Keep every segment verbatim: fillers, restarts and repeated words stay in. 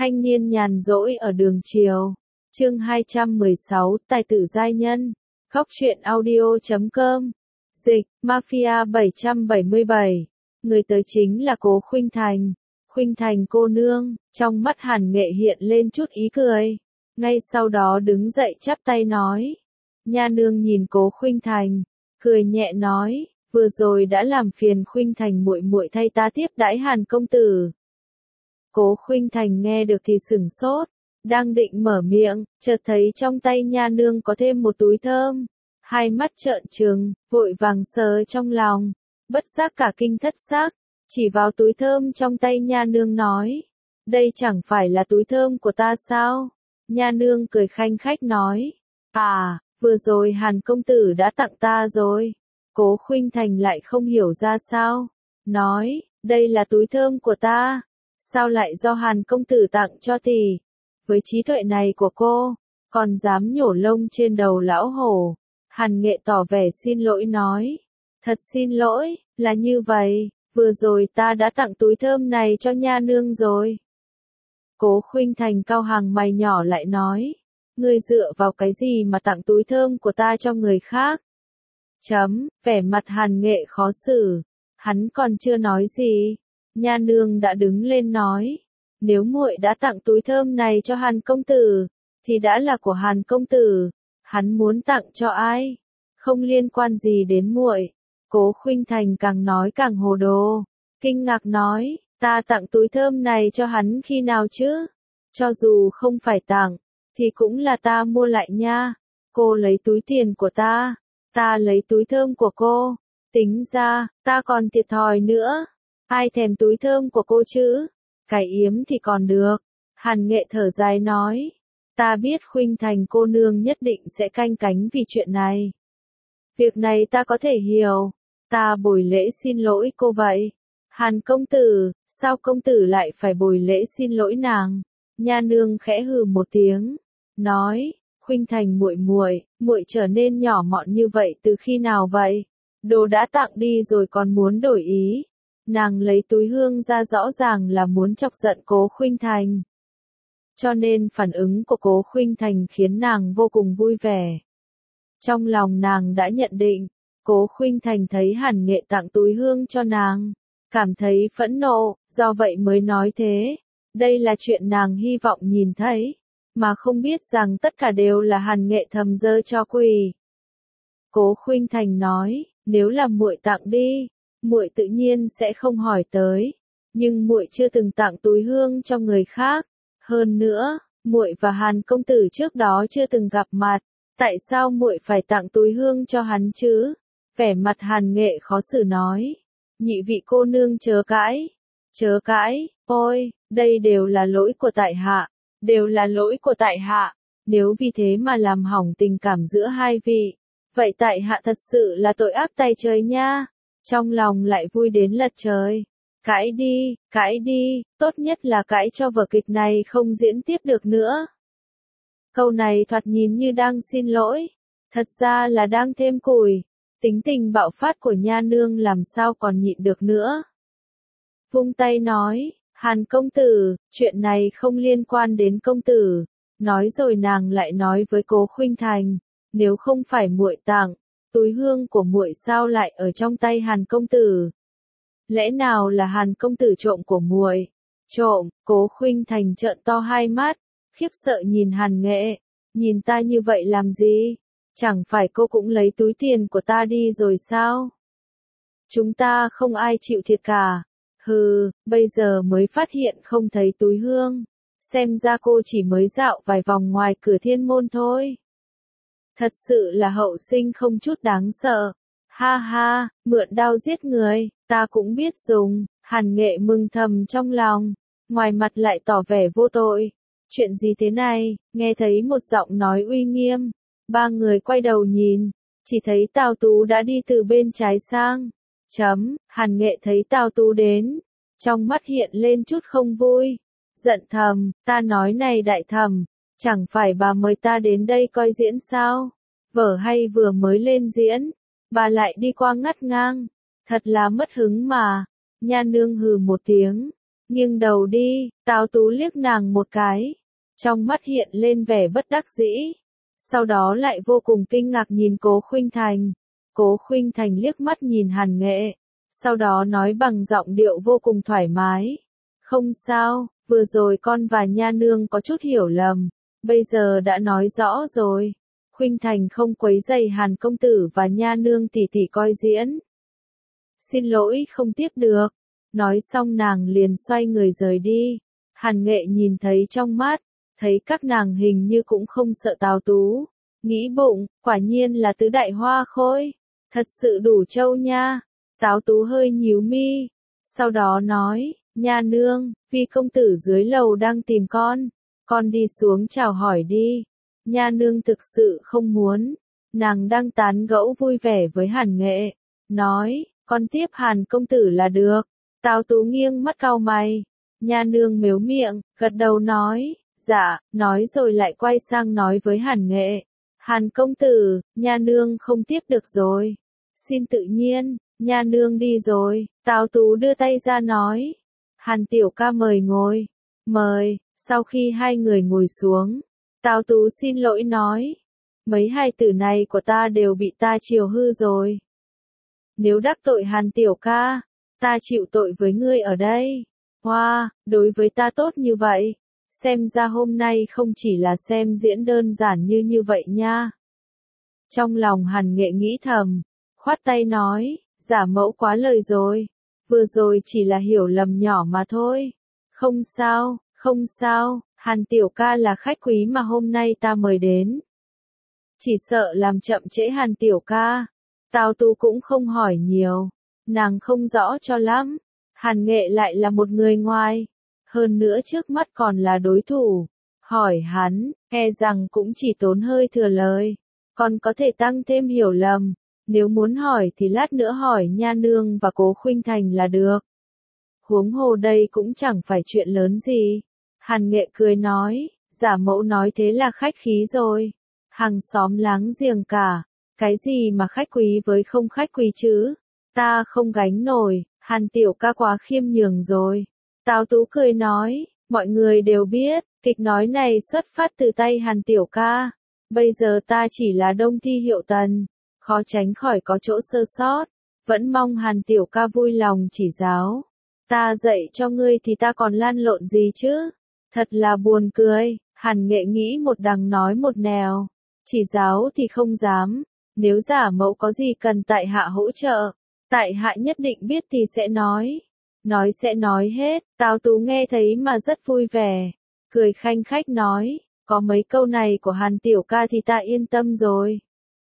Thanh niên nhàn rỗi ở đường chiều. Chương hai trăm mười sáu, tài tử giai nhân. Góc truyện audio chấm com. Dịch, Mafia bảy trăm bảy mươi bảy. Người tới chính là Cố Khuynh Thành. Khuynh Thành cô nương, trong mắt Hàn Nghệ hiện lên chút ý cười. Ngay sau đó đứng dậy chắp tay nói. Nha nương nhìn Cố Khuynh Thành, cười nhẹ nói, vừa rồi đã làm phiền Khuynh Thành muội muội thay ta tiếp đãi Hàn công tử. Cố Khuynh Thành nghe được thì sửng sốt, đang định mở miệng, chợt thấy trong tay nha nương có thêm một túi thơm, hai mắt trợn trừng, vội vàng sờ trong lòng, bất giác cả kinh thất xác, chỉ vào túi thơm trong tay nha nương nói, đây chẳng phải là túi thơm của ta sao? Nha nương cười khanh khách nói, à, vừa rồi Hàn công tử đã tặng ta rồi. Cố Khuynh Thành lại không hiểu ra sao, nói, đây là túi thơm của ta, sao lại do Hàn công tử tặng cho tỷ? Với trí tuệ này của cô, còn dám nhổ lông trên đầu lão hổ. Hàn Nghệ tỏ vẻ xin lỗi nói, thật xin lỗi, là như vậy, vừa rồi ta đã tặng túi thơm này cho nha nương rồi. Cố Khuynh Thành cau hàng mày nhỏ lại nói, ngươi dựa vào cái gì mà tặng túi thơm của ta cho người khác? Chấm, vẻ mặt Hàn Nghệ khó xử, hắn còn chưa nói gì, nha nương đã đứng lên nói, nếu muội đã tặng túi thơm này cho Hàn công tử, thì đã là của Hàn công tử, hắn muốn tặng cho ai, không liên quan gì đến muội. Cố Khuynh Thành càng nói càng hồ đồ, kinh ngạc nói, ta tặng túi thơm này cho hắn khi nào chứ? Cho dù không phải tặng, thì cũng là ta mua lại nha. Cô lấy túi tiền của ta, ta lấy túi thơm của cô, tính ra, ta còn thiệt thòi nữa. Ai thèm túi thơm của cô chứ? Cái yếm thì còn được. Hàn Nghệ thở dài nói, ta biết Khuynh Thành cô nương nhất định sẽ canh cánh vì chuyện này. Việc này ta có thể hiểu, ta bồi lễ xin lỗi cô vậy. Hàn công tử, sao công tử lại phải bồi lễ xin lỗi nàng? Nha nương khẽ hừ một tiếng, nói, Khuynh Thành muội muội, muội trở nên nhỏ mọn như vậy từ khi nào vậy? Đồ đã tặng đi rồi còn muốn đổi ý. Nàng lấy túi hương ra rõ ràng là muốn chọc giận Cố Khuynh Thành. Cho nên phản ứng của Cố Khuynh Thành khiến nàng vô cùng vui vẻ. Trong lòng nàng đã nhận định, Cố Khuynh Thành thấy Hàn Nghệ tặng túi hương cho nàng, cảm thấy phẫn nộ, do vậy mới nói thế. Đây là chuyện nàng hy vọng nhìn thấy, mà không biết rằng tất cả đều là Hàn Nghệ thầm dơ cho quỷ. Cố Khuynh Thành nói, nếu là muội tặng đi, muội tự nhiên sẽ không hỏi tới, nhưng muội chưa từng tặng túi hương cho người khác, hơn nữa, muội và Hàn công tử trước đó chưa từng gặp mặt, tại sao muội phải tặng túi hương cho hắn chứ? Vẻ mặt Hàn Nghệ khó xử nói, nhị vị cô nương chớ cãi, chớ cãi, ôi, đây đều là lỗi của tại hạ, đều là lỗi của tại hạ, nếu vì thế mà làm hỏng tình cảm giữa hai vị, vậy tại hạ thật sự là tội ác tày trời nha. Trong lòng lại vui đến lật trời. Cãi đi, cãi đi, tốt nhất là cãi cho vở kịch này không diễn tiếp được nữa. Câu này thoạt nhìn như đang xin lỗi, thật ra là đang thêm củi. Tính tình bạo phát của nha nương làm sao còn nhịn được nữa. Vung tay nói, Hàn công tử, chuyện này không liên quan đến công tử. Nói rồi nàng lại nói với Cố Khuynh Thành, nếu không phải muội tặng, túi hương của muội sao lại ở trong tay Hàn công tử? Lẽ nào là Hàn công tử trộm của muội? Trộm? Cố Khuynh Thành trợn to hai mắt, khiếp sợ nhìn Hàn Nghệ, nhìn ta như vậy làm gì? Chẳng phải cô cũng lấy túi tiền của ta đi rồi sao? Chúng ta không ai chịu thiệt cả. Hừ, bây giờ mới phát hiện không thấy túi hương, xem ra cô chỉ mới dạo vài vòng ngoài cửa thiên môn thôi. Thật sự là hậu sinh không chút đáng sợ. Ha ha, mượn đao giết người, ta cũng biết dùng. Hàn Nghệ mừng thầm trong lòng, ngoài mặt lại tỏ vẻ vô tội. Chuyện gì thế này? Nghe thấy một giọng nói uy nghiêm, ba người quay đầu nhìn, chỉ thấy Tào Tú đã đi từ bên trái sang. Chấm, Hàn Nghệ thấy Tào Tú đến, trong mắt hiện lên chút không vui, giận thầm, ta nói này đại thẩm, chẳng phải bà mời ta đến đây coi diễn sao? Vở hay vừa mới lên diễn, bà lại đi qua ngắt ngang, thật là mất hứng mà. Nha nương hừ một tiếng, Nghiêng đầu đi, Tào Tú liếc nàng một cái. Trong mắt hiện lên vẻ bất đắc dĩ. Sau đó lại vô cùng kinh ngạc nhìn Cố Khuynh Thành. Cố Khuynh Thành liếc mắt nhìn Hàn Nghệ. Sau đó nói bằng giọng điệu vô cùng thoải mái. Không sao, vừa rồi con và nha nương có chút hiểu lầm. Bây giờ đã nói rõ rồi. Khuynh Thành không quấy rầy Hàn công tử và nha nương tỉ tỉ coi diễn. Xin lỗi không tiếp được. Nói xong nàng liền xoay người rời đi. Hàn Nghệ nhìn thấy trong mắt, thấy các nàng hình như cũng không sợ Tào Tú. Nghĩ bụng, quả nhiên là tứ đại hoa khôi. Thật sự đủ trâu nha. Tào Tú hơi nhíu mi. Sau đó nói, nha nương, vì công tử dưới lầu đang tìm con. Con đi xuống chào hỏi đi. Nha nương thực sự không muốn. Nàng đang tán gẫu vui vẻ với Hàn Nghệ. Nói, con tiếp Hàn công tử là được. Tào Tú nghiêng mắt cau mày. Nha nương mếu miệng, gật đầu nói, dạ, nói rồi lại quay sang nói với Hàn Nghệ. Hàn công tử, nha nương không tiếp được rồi. Xin tự nhiên, nha nương đi rồi. Tào Tú đưa tay ra nói. Hàn tiểu ca mời ngồi. Mời, sau khi hai người ngồi xuống. Tào Tú xin lỗi nói. Mấy hài tử này của ta đều bị ta chiều hư rồi. Nếu đắc tội Hàn tiểu ca, ta chịu tội với ngươi ở đây. Hoa, wow, đối với ta tốt như vậy. Xem ra hôm nay không chỉ là xem diễn đơn giản như như vậy nha. Trong lòng Hàn Nghệ nghĩ thầm, khoát tay nói, giả mẫu quá lời rồi. Vừa rồi chỉ là hiểu lầm nhỏ mà thôi. Không sao, không sao, Hàn tiểu ca là khách quý mà hôm nay ta mời đến. Chỉ sợ làm chậm trễ Hàn tiểu ca. Tào Tú cũng không hỏi nhiều. Nàng không rõ cho lắm. Hàn Nghệ lại là một người ngoài. Hơn nữa trước mắt còn là đối thủ. Hỏi hắn, e rằng cũng chỉ tốn hơi thừa lời. Còn có thể tăng thêm hiểu lầm. Nếu muốn hỏi thì lát nữa hỏi nha nương và Cố Khuynh Thành là được. Huống hồ đây cũng chẳng phải chuyện lớn gì. Hàn Nghệ cười nói, giả mẫu nói thế là khách khí rồi. Hàng xóm láng giềng cả. Cái gì mà khách quý với không khách quý chứ? Ta không gánh nổi, Hàn tiểu ca quá khiêm nhường rồi. Tào Tú cười nói, mọi người đều biết, kịch nói này xuất phát từ tay Hàn tiểu ca. Bây giờ ta chỉ là đông thi hiệu tần, khó tránh khỏi có chỗ sơ sót. Vẫn mong Hàn tiểu ca vui lòng chỉ giáo. Ta dạy cho ngươi thì ta còn lan lộn gì chứ? Thật là buồn cười. Hàn Nghệ nghĩ một đằng nói một nẻo. Chỉ giáo thì không dám. Nếu giả mẫu có gì cần tại hạ hỗ trợ, tại hạ nhất định biết thì sẽ nói. Nói sẽ nói hết. Tào Tú nghe thấy mà rất vui vẻ. Cười khanh khách nói, có mấy câu này của Hàn tiểu ca thì ta yên tâm rồi.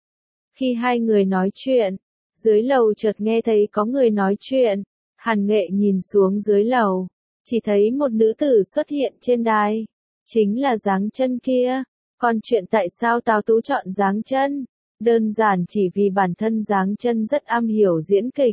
Khi hai người nói chuyện, dưới lầu chợt nghe thấy có người nói chuyện. Hàn Nghệ nhìn xuống dưới lầu, chỉ thấy một nữ tử xuất hiện trên đài. Chính là Giáng Chân kia. Còn chuyện tại sao Tào Tú chọn Giáng Chân? Đơn giản chỉ vì bản thân Giáng Chân rất am hiểu diễn kịch.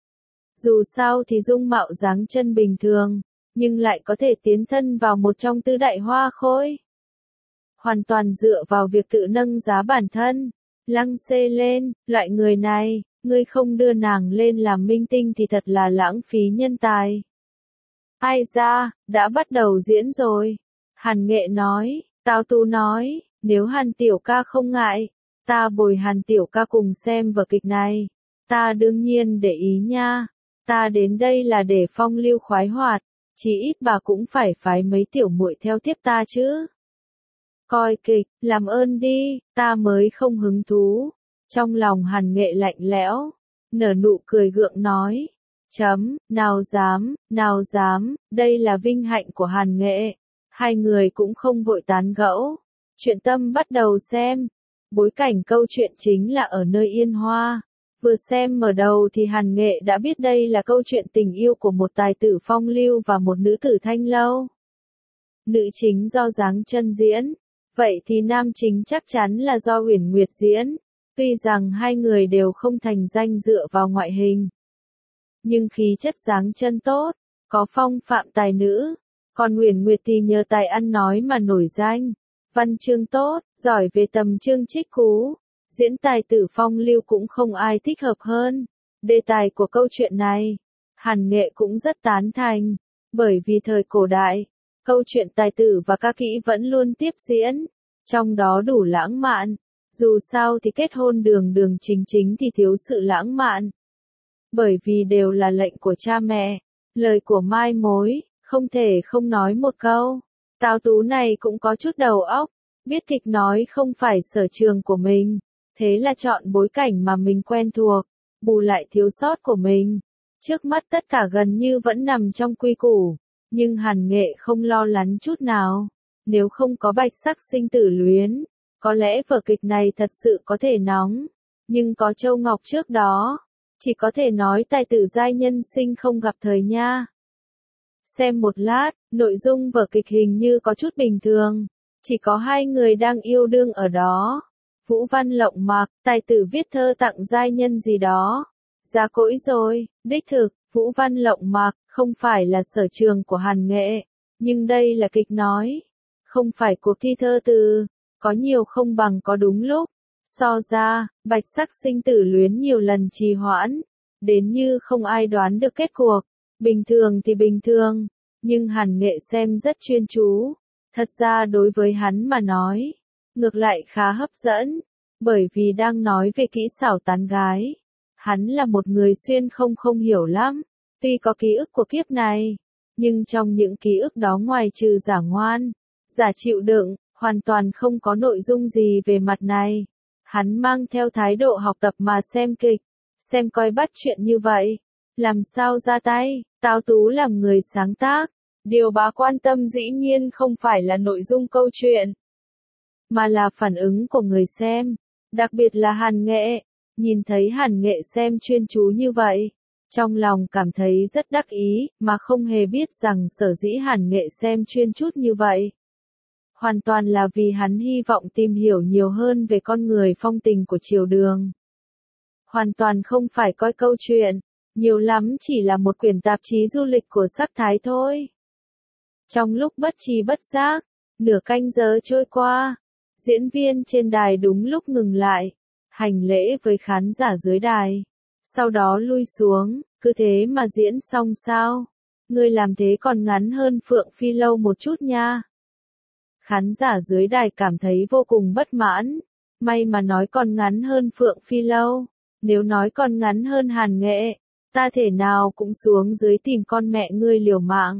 Dù sao thì dung mạo Giáng Chân bình thường, nhưng lại có thể tiến thân vào một trong tứ đại hoa khôi. Hoàn toàn dựa vào việc tự nâng giá bản thân, lăng xê lên, loại người này, ngươi không đưa nàng lên làm minh tinh thì thật là lãng phí nhân tài. Ai ra, đã bắt đầu diễn rồi. Hàn Nghệ nói, Tào Tú nói, nếu Hàn tiểu ca không ngại, ta bồi Hàn tiểu ca cùng xem vở kịch này. Ta đương nhiên để ý nha. Ta đến đây là để phong lưu khoái hoạt, chỉ ít bà cũng phải phái mấy tiểu muội theo tiếp ta chứ. Coi kịch, làm ơn đi, ta mới không hứng thú. Trong lòng Hàn Nghệ lạnh lẽo, nở nụ cười gượng nói, chấm, nào dám, nào dám, đây là vinh hạnh của Hàn Nghệ. Hai người cũng không vội tán gẫu. Chuyện tâm bắt đầu xem. Bối cảnh câu chuyện chính là ở nơi Yên Hoa. Vừa xem mở đầu thì Hàn Nghệ đã biết đây là câu chuyện tình yêu của một tài tử phong lưu và một nữ tử thanh lâu. Nữ chính do Giáng Chân diễn. Vậy thì nam chính chắc chắn là do Uyển Nguyệt diễn. Tuy rằng hai người đều không thành danh dựa vào ngoại hình, nhưng khí chất Giáng Chân tốt, có phong phạm tài nữ. Còn Uyển Nguyệt thì nhờ tài ăn nói mà nổi danh. Văn chương tốt, giỏi về tầm chương trích cú. Diễn tài tử phong lưu cũng không ai thích hợp hơn. Đề tài của câu chuyện này, Hàn Nghệ cũng rất tán thành. Bởi vì thời cổ đại, câu chuyện tài tử và ca kỹ vẫn luôn tiếp diễn, trong đó đủ lãng mạn. Dù sao thì kết hôn đường đường chính chính thì thiếu sự lãng mạn. Bởi vì đều là lệnh của cha mẹ, lời của mai mối, không thể không nói một câu. Tào Tú này cũng có chút đầu óc, biết kịch nói không phải sở trường của mình, thế là chọn bối cảnh mà mình quen thuộc, bù lại thiếu sót của mình. Trước mắt tất cả gần như vẫn nằm trong quy củ, nhưng Hàn Nghệ không lo lắng chút nào. Nếu không có bạch sắc sinh tử luyến, có lẽ vở kịch này thật sự có thể nóng, nhưng có Châu Ngọc trước đó, chỉ có thể nói tài tử giai nhân sinh không gặp thời nha. Xem một lát, nội dung vở kịch hình như có chút bình thường, chỉ có hai người đang yêu đương ở đó. Vũ Văn Lộng Mặc, tài tử viết thơ tặng giai nhân gì đó. Già cỗi rồi, đích thực, Vũ Văn Lộng Mặc, không phải là sở trường của Hàn Nghệ, nhưng đây là kịch nói, không phải cuộc thi thơ từ, có nhiều không bằng có đúng lúc. So ra, bạch sắc sinh tử luyến nhiều lần trì hoãn, đến như không ai đoán được kết cuộc. Bình thường thì bình thường, nhưng Hàn Nghệ xem rất chuyên chú. Thật ra đối với hắn mà nói, ngược lại khá hấp dẫn, bởi vì đang nói về kỹ xảo tán gái. Hắn là một người xuyên không không hiểu lắm, tuy có ký ức của kiếp này, nhưng trong những ký ức đó ngoài trừ giả ngoan, giả chịu đựng, hoàn toàn không có nội dung gì về mặt này. Hắn mang theo thái độ học tập mà xem kịch, xem coi bắt chuyện như vậy, làm sao ra tay. Tào Tú làm người sáng tác, điều bà quan tâm dĩ nhiên không phải là nội dung câu chuyện, mà là phản ứng của người xem, đặc biệt là Hàn Nghệ. Nhìn thấy Hàn Nghệ xem chuyên chú như vậy, trong lòng cảm thấy rất đắc ý, mà không hề biết rằng sở dĩ Hàn Nghệ xem chuyên chút như vậy. Hoàn toàn là vì hắn hy vọng tìm hiểu nhiều hơn về con người phong tình của triều đường. Hoàn toàn không phải coi câu chuyện, nhiều lắm chỉ là một quyển tạp chí du lịch của sắc thái thôi. Trong lúc bất tri bất giác, nửa canh giờ trôi qua, diễn viên trên đài đúng lúc ngừng lại, hành lễ với khán giả dưới đài. Sau đó lui xuống, cứ thế mà diễn xong sao? Ngươi làm thế còn ngắn hơn Phượng Phi Lâu một chút nha. Khán giả dưới đài cảm thấy vô cùng bất mãn. May mà nói còn ngắn hơn Phượng Phi Lâu. Nếu nói còn ngắn hơn Hàn Nghệ, ta thể nào cũng xuống dưới tìm con mẹ ngươi liều mạng.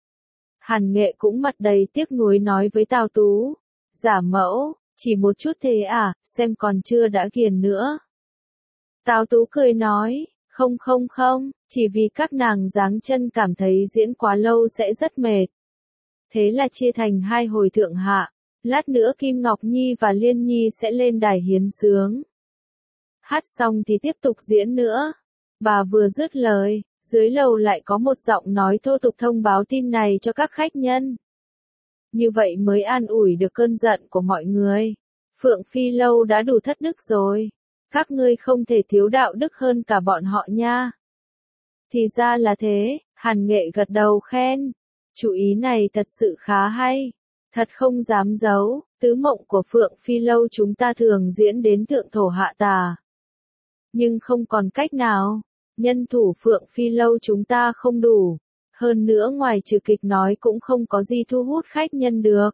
Hàn Nghệ cũng mặt đầy tiếc nuối nói với Tào Tú. Giả mẫu, chỉ một chút thế à, xem còn chưa đã ghiền nữa. Tào Tú cười nói, không không không, chỉ vì các nàng giáng chân cảm thấy diễn quá lâu sẽ rất mệt. Thế là chia thành hai hồi thượng hạ, lát nữa Kim Ngọc Nhi và Liên Nhi sẽ lên đài hiến sướng. Hát xong thì tiếp tục diễn nữa. Bà vừa dứt lời, dưới lầu lại có một giọng nói thô tục thông báo tin này cho các khách nhân. Như vậy mới an ủi được cơn giận của mọi người. Phượng Phi Lâu đã đủ thất đức rồi. Các ngươi không thể thiếu đạo đức hơn cả bọn họ nha. Thì ra là thế, Hàn Nghệ gật đầu khen. Chủ ý này thật sự khá hay. Thật không dám giấu, tứ mộng của Phượng Phi Lâu chúng ta thường diễn đến thượng thổ hạ tà. Nhưng không còn cách nào, nhân thủ Phượng Phi Lâu chúng ta không đủ. Hơn nữa ngoài trừ kịch nói cũng không có gì thu hút khách nhân được.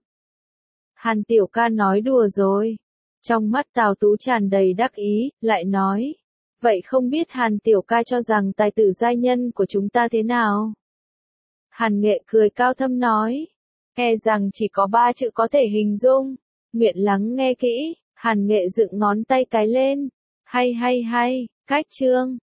Hàn tiểu ca nói đùa rồi. Trong mắt Tào Tú tràn đầy đắc ý, lại nói. Vậy không biết Hàn tiểu ca cho rằng tài tử giai nhân của chúng ta thế nào? Hàn Nghệ cười cao thâm nói. E rằng chỉ có ba chữ có thể hình dung. Nguyện lắng nghe kỹ. Hàn Nghệ dựng ngón tay cái lên. Hay hay hay, cách chương.